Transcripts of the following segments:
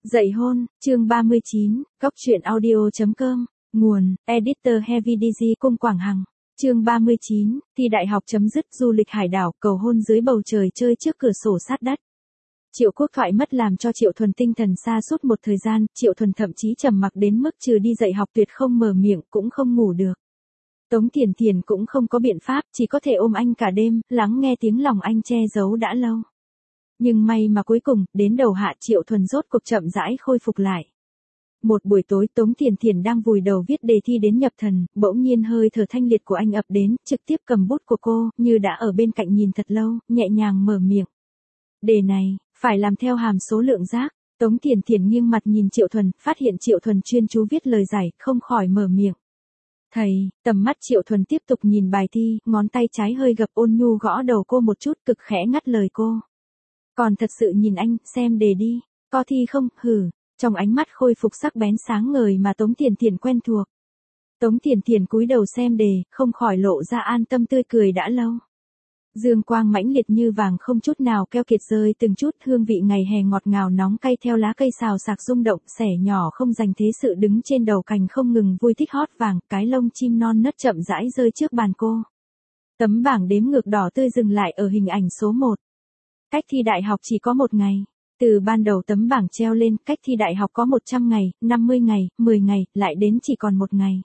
Dạy hôn, chương 39, Góc truyện audio.com, nguồn, editor Heavy DG Cung Quảng Hằng, chương 39, thi đại học chấm dứt du lịch hải đảo, cầu hôn dưới bầu trời chơi trước cửa sổ sát đất. Triệu Quốc Thoại mất làm cho Triệu Thuần tinh thần sa sút một thời gian, Triệu Thuần thậm chí trầm mặc đến mức trừ đi dạy học tuyệt không mở miệng cũng không ngủ được. Tống Tiền Tiền cũng không có biện pháp, chỉ có thể ôm anh cả đêm, lắng nghe tiếng lòng anh che giấu đã lâu. Nhưng may mà cuối cùng, đến đầu hạ Triệu Thuần rốt cuộc chậm rãi khôi phục lại. Một buổi tối Tống Tiền Tiền đang vùi đầu viết đề thi đến nhập thần, bỗng nhiên hơi thở thanh liệt của anh ập đến, trực tiếp cầm bút của cô, như đã ở bên cạnh nhìn thật lâu, nhẹ nhàng mở miệng. Đề này, phải làm theo hàm số lượng giác. Tống Tiền Tiền nghiêng mặt nhìn Triệu Thuần, phát hiện Triệu Thuần chuyên chú viết lời giải, không khỏi mở miệng. Thầy, tầm mắt Triệu Thuần tiếp tục nhìn bài thi, ngón tay trái hơi gập ôn nhu gõ đầu cô một chút, cực khẽ ngắt lời cô. Còn thật sự nhìn anh, xem đề đi, có thi không, hử, trong ánh mắt khôi phục sắc bén sáng ngời mà Tống Tiền Tiền quen thuộc. Tống Tiền Tiền cúi đầu xem đề, không khỏi lộ ra an tâm tươi cười đã lâu. Dương quang mãnh liệt như vàng không chút nào keo kiệt rơi từng chút, hương vị ngày hè ngọt ngào nóng cay theo lá cây xào xạc rung động, xẻ nhỏ không dành thế sự đứng trên đầu cành không ngừng vui thích hót vàng, cái lông chim non nớt chậm rãi rơi trước bàn cô. Tấm bảng đếm ngược đỏ tươi dừng lại ở hình ảnh số 1. Cách thi đại học chỉ có 1 ngày. Từ ban đầu tấm bảng treo lên, cách thi đại học có 100 ngày, 50 ngày, 10 ngày, lại đến chỉ còn 1 ngày.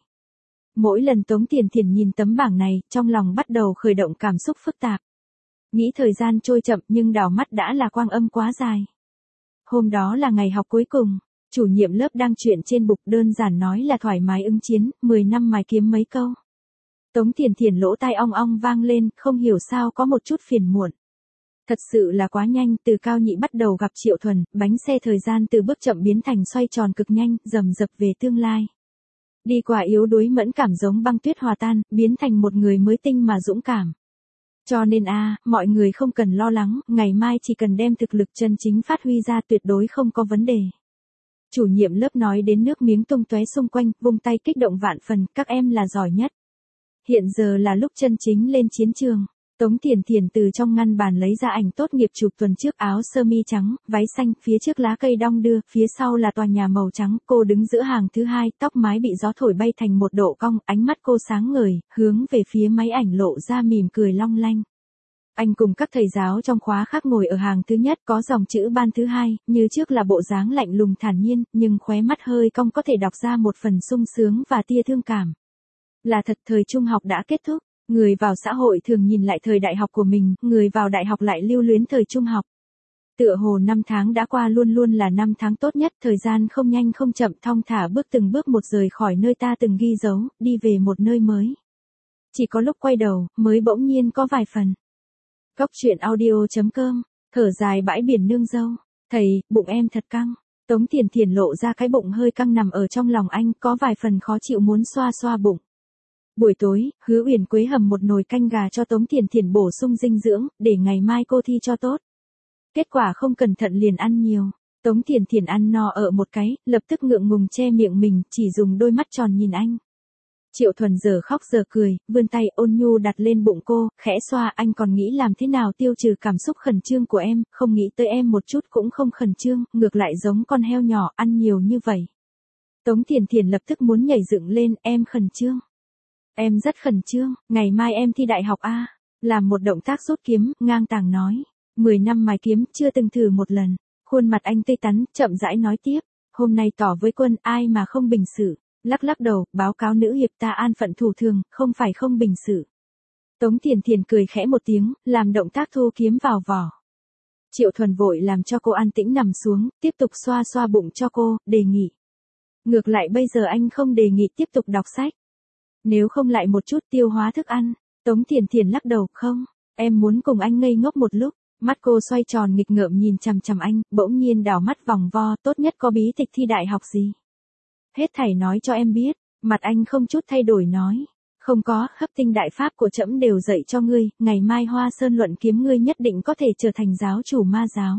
Mỗi lần Tống Tiền Tiền nhìn tấm bảng này, trong lòng bắt đầu khởi động cảm xúc phức tạp. Nghĩ thời gian trôi chậm nhưng đảo mắt đã là quang âm quá dài. Hôm đó là ngày học cuối cùng, chủ nhiệm lớp đang chuyện trên bục đơn giản nói là thoải mái ứng chiến, 10 năm mài kiếm mấy câu. Tống Tiền Tiền lỗ tai ong ong vang lên, không hiểu sao có một chút phiền muộn. Thật sự là quá nhanh, từ cao nhị bắt đầu gặp Triệu Thuần, bánh xe thời gian từ bước chậm biến thành xoay tròn cực nhanh, rầm rập về tương lai. Đi qua yếu đuối mẫn cảm giống băng tuyết hòa tan, biến thành một người mới tinh mà dũng cảm. Cho nên mọi người không cần lo lắng, ngày mai chỉ cần đem thực lực chân chính phát huy ra tuyệt đối không có vấn đề. Chủ nhiệm lớp nói đến nước miếng tung tóe xung quanh, vung tay kích động vạn phần, các em là giỏi nhất. Hiện giờ là lúc chân chính lên chiến trường. Tống Tiền Tiền từ trong ngăn bàn lấy ra ảnh tốt nghiệp chụp tuần trước, áo sơ mi trắng, váy xanh, phía trước lá cây đong đưa, phía sau là tòa nhà màu trắng, cô đứng giữa hàng thứ hai, tóc mái bị gió thổi bay thành một độ cong, ánh mắt cô sáng ngời, hướng về phía máy ảnh lộ ra mỉm cười long lanh. Anh cùng các thầy giáo trong khóa khác ngồi ở hàng thứ nhất, có dòng chữ ban thứ hai, như trước là bộ dáng lạnh lùng thản nhiên, nhưng khóe mắt hơi cong có thể đọc ra một phần sung sướng và tia thương cảm. Là thật, thời trung học đã kết thúc. Người vào xã hội thường nhìn lại thời đại học của mình, người vào đại học lại lưu luyến thời trung học. Tựa hồ 5 tháng đã qua luôn luôn là 5 tháng tốt nhất, thời gian không nhanh không chậm, thong thả bước từng bước một rời khỏi nơi ta từng ghi dấu, đi về một nơi mới. Chỉ có lúc quay đầu, mới bỗng nhiên có vài phần. Góc truyện audio.com, thở dài bãi biển nương dâu. Thầy, bụng em thật căng. Tống Tiền Tiền lộ ra cái bụng hơi căng nằm ở trong lòng anh, có vài phần khó chịu muốn xoa xoa bụng. Buổi tối, Hứa Uyển Quế hầm một nồi canh gà cho Tống Tiền Tiền bổ sung dinh dưỡng, để ngày mai cô thi cho tốt. Kết quả không cẩn thận liền ăn nhiều. Tống Tiền Tiền ăn no ở một cái, lập tức ngượng ngùng che miệng mình, chỉ dùng đôi mắt tròn nhìn anh. Triệu Thuần giờ khóc giờ cười, vươn tay ôn nhu đặt lên bụng cô, khẽ xoa. Anh còn nghĩ làm thế nào tiêu trừ cảm xúc khẩn trương của em, không nghĩ tới em một chút cũng không khẩn trương, ngược lại giống con heo nhỏ ăn nhiều như vậy. Tống Tiền Tiền lập tức muốn nhảy dựng lên, em khẩn trương. Em rất khẩn trương, ngày mai em thi đại học Làm một động tác rút kiếm, ngang tàng nói. 10 năm mài kiếm, chưa từng thử một lần. Khuôn mặt anh tươi tắn, chậm rãi nói tiếp. Hôm nay tỏ với quân, ai mà không bình sự. Lắc lắc đầu, báo cáo nữ hiệp ta an phận thủ thường, không phải không bình sự. Tống Tiền Tiền cười khẽ một tiếng, làm động tác thu kiếm vào vỏ. Triệu Thuần vội làm cho cô an tĩnh nằm xuống, tiếp tục xoa xoa bụng cho cô, đề nghị. Ngược lại bây giờ anh không đề nghị tiếp tục đọc sách. Nếu không lại một chút tiêu hóa thức ăn. Tống Tiền Tiền lắc đầu, không, em muốn cùng anh ngây ngốc một lúc. Mắt cô xoay tròn nghịch ngợm nhìn chằm chằm anh, bỗng nhiên đảo mắt vòng vo, tốt nhất có bí tịch thi đại học gì. Hết thảy nói cho em biết. Mặt anh không chút thay đổi nói. Không có, hấp tinh đại pháp của trẫm đều dạy cho ngươi, ngày mai Hoa Sơn luận kiếm ngươi nhất định có thể trở thành giáo chủ ma giáo.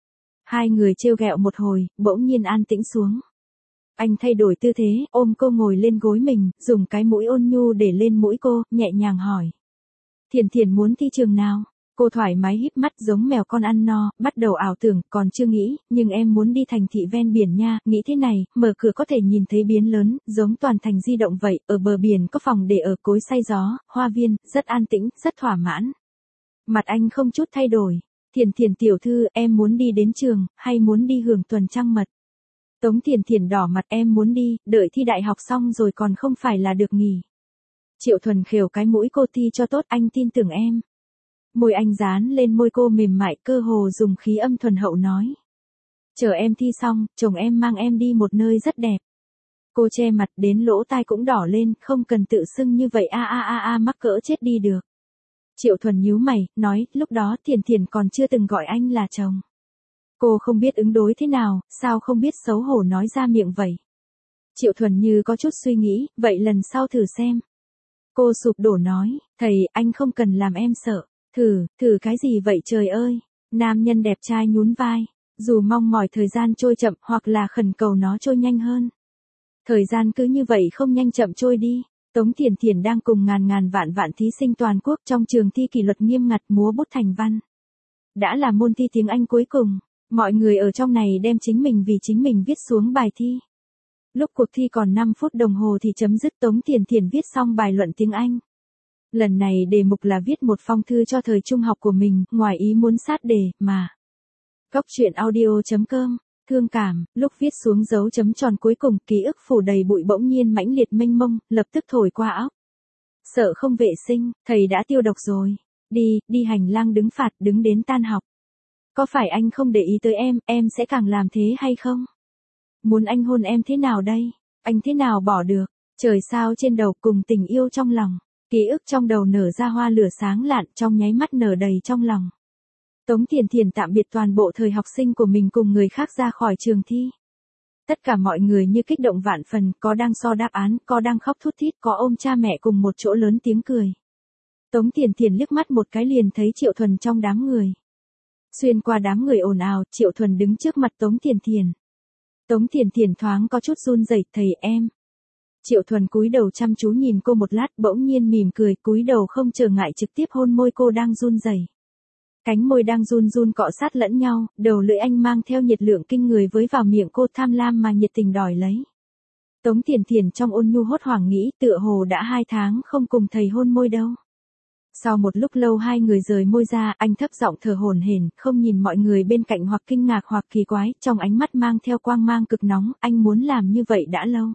Hai người trêu ghẹo một hồi, bỗng nhiên an tĩnh xuống. Anh thay đổi tư thế, ôm cô ngồi lên gối mình, dùng cái mũi ôn nhu để lên mũi cô, nhẹ nhàng hỏi. Thiền Thiền muốn thi trường nào? Cô thoải mái híp mắt giống mèo con ăn no, bắt đầu ảo tưởng, còn chưa nghĩ, nhưng em muốn đi thành thị ven biển nha, nghĩ thế này, mở cửa có thể nhìn thấy biển lớn, giống toàn thành di động vậy, ở bờ biển có phòng để ở, cối xay gió, hoa viên, rất an tĩnh, rất thỏa mãn. Mặt anh không chút thay đổi. Thiền Thiền tiểu thư, em muốn đi đến trường, hay muốn đi hưởng tuần trăng mật? Tống Thiền Thiền đỏ mặt, em muốn đi, đợi thi đại học xong rồi còn không phải là được nghỉ. Triệu Thuần khều cái mũi, cô thi cho tốt, anh tin tưởng em. Môi anh dán lên môi cô mềm mại, cơ hồ dùng khí âm thuần hậu nói. Chờ em thi xong, chồng em mang em đi một nơi rất đẹp. Cô che mặt đến lỗ tai cũng đỏ lên, không cần tự xưng như vậy mắc cỡ chết đi được. Triệu Thuần nhíu mày, nói, lúc đó Thiền Thiền còn chưa từng gọi anh là chồng. Cô không biết ứng đối thế nào, sao không biết xấu hổ nói ra miệng vậy. Triệu Thuần như có chút suy nghĩ, vậy lần sau thử xem. Cô sụp đổ nói, thầy, anh không cần làm em sợ. Thử cái gì vậy trời ơi. Nam nhân đẹp trai nhún vai, dù mong mỏi thời gian trôi chậm hoặc là khẩn cầu nó trôi nhanh hơn. Thời gian cứ như vậy không nhanh chậm trôi đi. Tống Thiền Thiền đang cùng ngàn vạn thí sinh toàn quốc trong trường thi kỷ luật nghiêm ngặt múa bút thành văn. Đã là môn thi tiếng Anh cuối cùng, mọi người ở trong này đem chính mình vì chính mình viết xuống bài thi. Lúc cuộc thi còn 5 phút đồng hồ thì chấm dứt, Tống Thiền Thiền viết xong bài luận tiếng Anh. Lần này đề mục là viết một phong thư cho thời trung học của mình, ngoài ý muốn sát đề, mà. Góc truyện audio.com, thương cảm, lúc viết xuống dấu chấm tròn cuối cùng, ký ức phủ đầy bụi bỗng nhiên mãnh liệt mênh mông, lập tức thổi qua óc. Sợ không vệ sinh, thầy đã tiêu độc rồi. Đi hành lang đứng phạt, đứng đến tan học. Có phải anh không để ý tới em sẽ càng làm thế hay không? Muốn anh hôn em thế nào đây? Anh thế nào bỏ được? Trời sao trên đầu cùng tình yêu trong lòng. Ký ức trong đầu nở ra hoa lửa sáng lạn, trong nháy mắt nở đầy trong lòng. Tống Thiền Thiền tạm biệt toàn bộ thời học sinh của mình cùng người khác ra khỏi trường thi. Tất cả mọi người như kích động vạn phần, có đang so đáp án, có đang khóc thút thít, có ôm cha mẹ cùng một chỗ lớn tiếng cười. Tống Thiền Thiền liếc mắt một cái liền thấy Triệu Thuần trong đám người. Xuyên qua đám người ồn ào, Triệu Thuần đứng trước mặt Tống Thiền Thiền. Tống Thiền Thiền thoáng có chút run rẩy, thầy em. Triệu Thuần cúi đầu chăm chú nhìn cô một lát, bỗng nhiên mỉm cười, cúi đầu không trở ngại trực tiếp hôn môi cô đang run rẩy. Cánh môi đang run run cọ sát lẫn nhau, đầu lưỡi anh mang theo nhiệt lượng kinh người với vào miệng cô, tham lam mà nhiệt tình đòi lấy. Tống Thiền Thiền trong ôn nhu hốt hoảng nghĩ, tựa hồ đã 2 tháng không cùng thầy hôn môi đâu. Sau một lúc lâu hai người rời môi ra, anh thấp giọng thở hổn hển, không nhìn mọi người bên cạnh hoặc kinh ngạc hoặc kỳ quái, trong ánh mắt mang theo quang mang cực nóng, anh muốn làm như vậy đã lâu.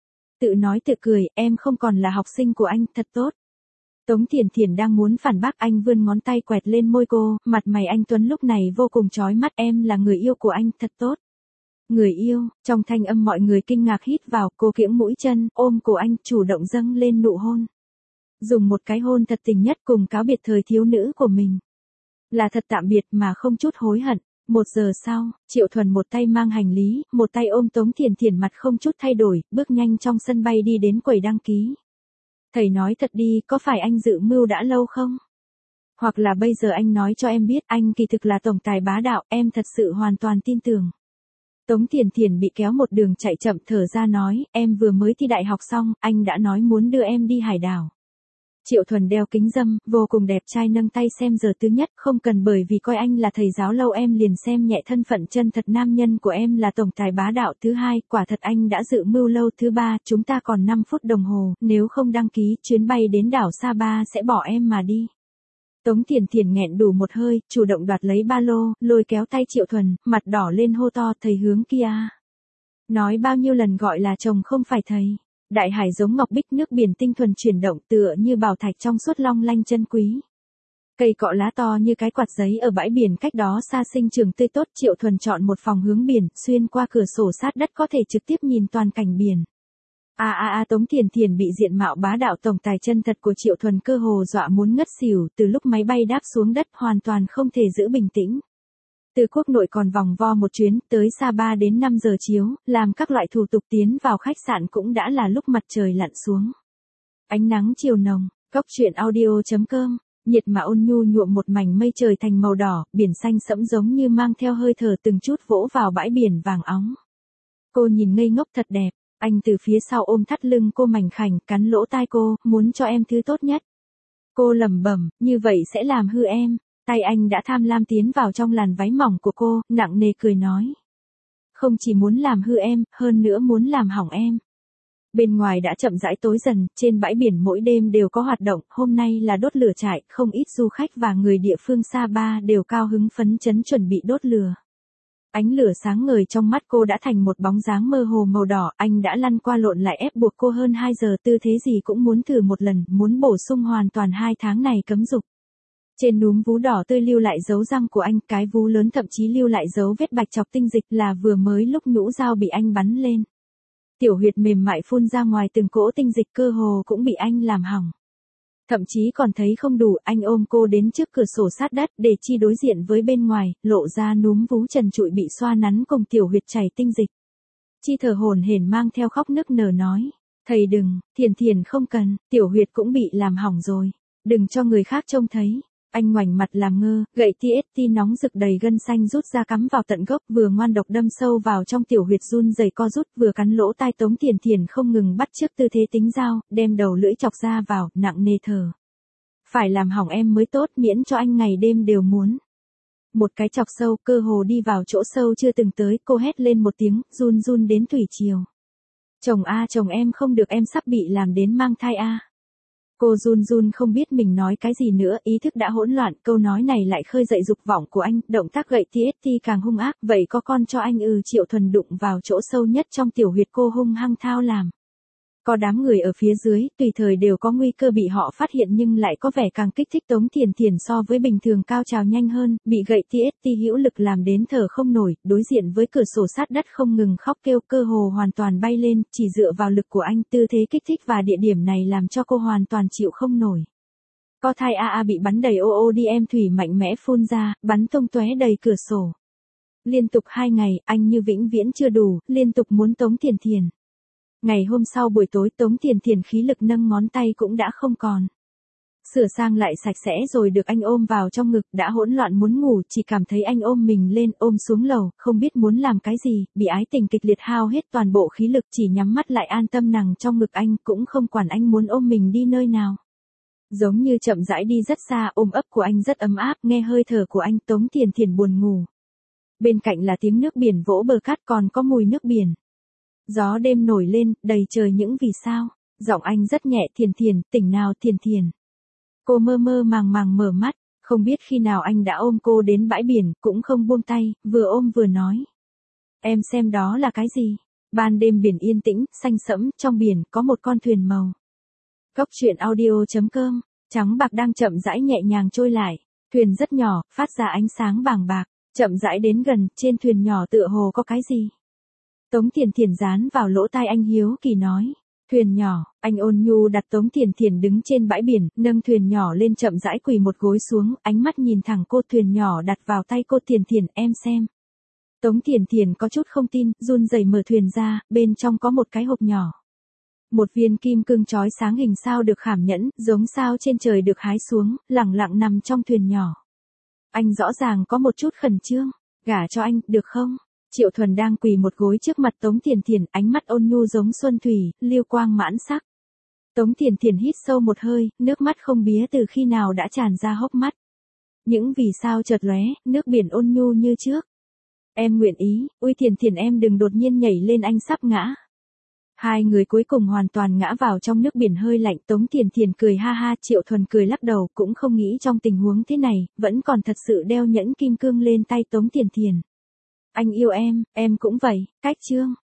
Tự nói tự cười, em không còn là học sinh của anh, thật tốt. Tống Thiền Thiền đang muốn phản bác, anh vươn ngón tay quẹt lên môi cô, mặt mày anh tuấn lúc này vô cùng chói mắt, em là người yêu của anh, thật tốt. Người yêu, trong thanh âm mọi người kinh ngạc hít vào, cô kiễng mũi chân, ôm cổ anh, chủ động dâng lên nụ hôn. Dùng một cái hôn thật tình nhất cùng cáo biệt thời thiếu nữ của mình. Là thật tạm biệt mà không chút hối hận. 1 giờ sau, Triệu Thuần một tay mang hành lý, một tay ôm Tống Thiền Thiền, mặt không chút thay đổi, bước nhanh trong sân bay đi đến quầy đăng ký. Thầy nói thật đi, có phải anh dự mưu đã lâu không? Hoặc là bây giờ anh nói cho em biết anh kỳ thực là tổng tài bá đạo, em thật sự hoàn toàn tin tưởng. Tống Thiền Thiền bị kéo một đường chạy chậm thở ra nói, em vừa mới thi đại học xong, anh đã nói muốn đưa em đi hải đảo. Triệu Thuần đeo kính râm, vô cùng đẹp trai nâng tay xem giờ thứ nhất, không cần bởi vì coi anh là thầy giáo lâu em liền xem nhẹ thân phận chân thật nam nhân của em là tổng tài bá đạo. Thứ hai, quả thật anh đã dự mưu lâu. Thứ ba, chúng ta còn 5 phút đồng hồ, nếu không đăng ký, chuyến bay đến đảo Sapa sẽ bỏ em mà đi. Tống Thiền Thiền nghẹn đủ một hơi, chủ động đoạt lấy ba lô, lôi kéo tay Triệu Thuần, mặt đỏ lên hô to, thầy hướng kia. Nói bao nhiêu lần gọi là chồng không phải thầy. Đại hải giống ngọc bích, nước biển tinh thuần chuyển động tựa như bảo thạch trong suốt long lanh chân quý. Cây cọ lá to như cái quạt giấy ở bãi biển cách đó xa sinh trường tươi tốt. Triệu Thuần chọn một phòng hướng biển, xuyên qua cửa sổ sát đất có thể trực tiếp nhìn toàn cảnh biển. Tống Thiền Thiền bị diện mạo bá đạo tổng tài chân thật của Triệu Thuần cơ hồ dọa muốn ngất xỉu, từ lúc máy bay đáp xuống đất hoàn toàn không thể giữ bình tĩnh. Từ quốc nội còn vòng vo một chuyến, tới Sapa đến 5 giờ chiếu, làm các loại thủ tục tiến vào khách sạn cũng đã là lúc mặt trời lặn xuống. Ánh nắng chiều nồng, góc truyện audio.com, nhiệt mà ôn nhu nhuộm một mảnh mây trời thành màu đỏ, biển xanh sẫm giống như mang theo hơi thở từng chút vỗ vào bãi biển vàng óng. Cô nhìn ngây ngốc thật đẹp, anh từ phía sau ôm thắt lưng cô mảnh khảnh, cắn lỗ tai cô, muốn cho em thứ tốt nhất. Cô lẩm bẩm, như vậy sẽ làm hư em. Tay anh đã tham lam tiến vào trong làn váy mỏng của cô, nặng nề cười nói. Không chỉ muốn làm hư em, hơn nữa muốn làm hỏng em. Bên ngoài đã chậm rãi tối dần, trên bãi biển mỗi đêm đều có hoạt động, hôm nay là đốt lửa trại, không ít du khách và người địa phương Sapa đều cao hứng phấn chấn chuẩn bị đốt lửa. Ánh lửa sáng ngời trong mắt cô đã thành một bóng dáng mơ hồ màu đỏ, anh đã lăn qua lộn lại ép buộc cô hơn 2 giờ, tư thế gì cũng muốn thử một lần, muốn bổ sung hoàn toàn 2 tháng này cấm dục. Trên núm vú đỏ tươi lưu lại dấu răng của anh, cái vú lớn thậm chí lưu lại dấu vết bạch chọc tinh dịch là vừa mới lúc nhũ dao bị anh bắn lên. Tiểu huyệt mềm mại phun ra ngoài từng cỗ tinh dịch cơ hồ cũng bị anh làm hỏng. Thậm chí còn thấy không đủ, anh ôm cô đến trước cửa sổ sát đất để chi đối diện với bên ngoài, lộ ra núm vú trần trụi bị xoa nắn cùng tiểu huyệt chảy tinh dịch. Chi thở hổn hển mang theo khóc nức nở nói, thầy đừng, Thiền không cần, tiểu huyệt cũng bị làm hỏng rồi, đừng cho người khác trông thấy. Anh ngoảnh mặt làm ngơ, gậy TST nóng rực đầy gân xanh rút ra cắm vào tận gốc, vừa ngoan độc đâm sâu vào trong tiểu huyệt run rẩy co rút, vừa cắn lỗ tai Tống Thiền không ngừng bắt chước tư thế tính dao, đem đầu lưỡi chọc ra vào, nặng nề thở. Phải làm hỏng em mới tốt, miễn cho anh ngày đêm đều muốn. Một cái chọc sâu, cơ hồ đi vào chỗ sâu chưa từng tới, cô hét lên một tiếng, run run đến thủy triều. Chồng a, chồng em không được, em sắp bị làm đến mang thai a. Cô run run không biết mình nói cái gì nữa, ý thức đã hỗn loạn, câu nói này lại khơi dậy dục vọng của anh, động tác gậy TST càng hung ác, vậy có con cho anh. Triệu Thuần đụng vào chỗ sâu nhất trong tiểu huyệt cô hung hăng thao làm. Có đám người ở phía dưới, tùy thời đều có nguy cơ bị họ phát hiện nhưng lại có vẻ càng kích thích Tống Thiền so với bình thường cao trào nhanh hơn, bị gậy TST hữu lực làm đến thở không nổi, đối diện với cửa sổ sát đất không ngừng khóc kêu, cơ hồ hoàn toàn bay lên, chỉ dựa vào lực của anh, tư thế kích thích và địa điểm này làm cho cô hoàn toàn chịu không nổi. Co thai bị bắn đầy OODM thủy mạnh mẽ phun ra, bắn tung tóe đầy cửa sổ. Liên tục 2 ngày, anh như vĩnh viễn chưa đủ, liên tục muốn Tống Thiền. Ngày hôm sau buổi tối Tống Thiền khí lực nâng ngón tay cũng đã không còn. Sửa sang lại sạch sẽ rồi được anh ôm vào trong ngực, đã hỗn loạn muốn ngủ, chỉ cảm thấy anh ôm mình lên, ôm xuống lầu, không biết muốn làm cái gì, bị ái tình kịch liệt hao hết toàn bộ khí lực, chỉ nhắm mắt lại an tâm nằm trong ngực anh, cũng không quản anh muốn ôm mình đi nơi nào. Giống như chậm rãi đi rất xa, ôm ấp của anh rất ấm áp, nghe hơi thở của anh, Tống Thiền buồn ngủ. Bên cạnh là tiếng nước biển vỗ bờ cát, còn có mùi nước biển. Gió đêm nổi lên, đầy trời những vì sao. Giọng anh rất nhẹ, Thiền, tỉnh nào Thiền. Cô mơ mơ màng mở mắt, không biết khi nào anh đã ôm cô đến bãi biển, cũng không buông tay, vừa ôm vừa nói. Em xem đó là cái gì? Ban đêm biển yên tĩnh, xanh sẫm, trong biển có một con thuyền màu. Góc truyện audio.com, trắng bạc đang chậm rãi nhẹ nhàng trôi lại. Thuyền rất nhỏ, phát ra ánh sáng vàng bạc, chậm rãi đến gần, trên thuyền nhỏ tựa hồ có cái gì. Tống Thiền dán vào lỗ tai anh hiếu kỳ nói. Thuyền nhỏ, anh ôn nhu đặt Tống Thiền đứng trên bãi biển, nâng thuyền nhỏ lên chậm rãi quỳ một gối xuống, ánh mắt nhìn thẳng cô, thuyền nhỏ đặt vào tay cô, Thiền, em xem. Tống Thiền có chút không tin, run rẩy mở thuyền ra, bên trong có một cái hộp nhỏ. Một viên kim cương chói sáng hình sao được khảm nhẫn, giống sao trên trời được hái xuống, lẳng lặng nằm trong thuyền nhỏ. Anh rõ ràng có một chút khẩn trương, gả cho anh, được không? Triệu Thuần đang quỳ một gối trước mặt Tống Thiền, ánh mắt ôn nhu giống xuân thủy, liêu quang mãn sắc. Tống Thiền hít sâu một hơi, nước mắt không bía từ khi nào đã tràn ra hốc mắt. Những vì sao chợt lóe, nước biển ôn nhu như trước. Em nguyện ý, ui Thiền em đừng đột nhiên nhảy lên, anh sắp ngã. Hai người cuối cùng hoàn toàn ngã vào trong nước biển hơi lạnh, Tống Thiền cười ha ha, Triệu Thuần cười lắc đầu, cũng không nghĩ trong tình huống thế này, vẫn còn thật sự đeo nhẫn kim cương lên tay Tống Thiền. Anh yêu em cũng vậy, cách chương.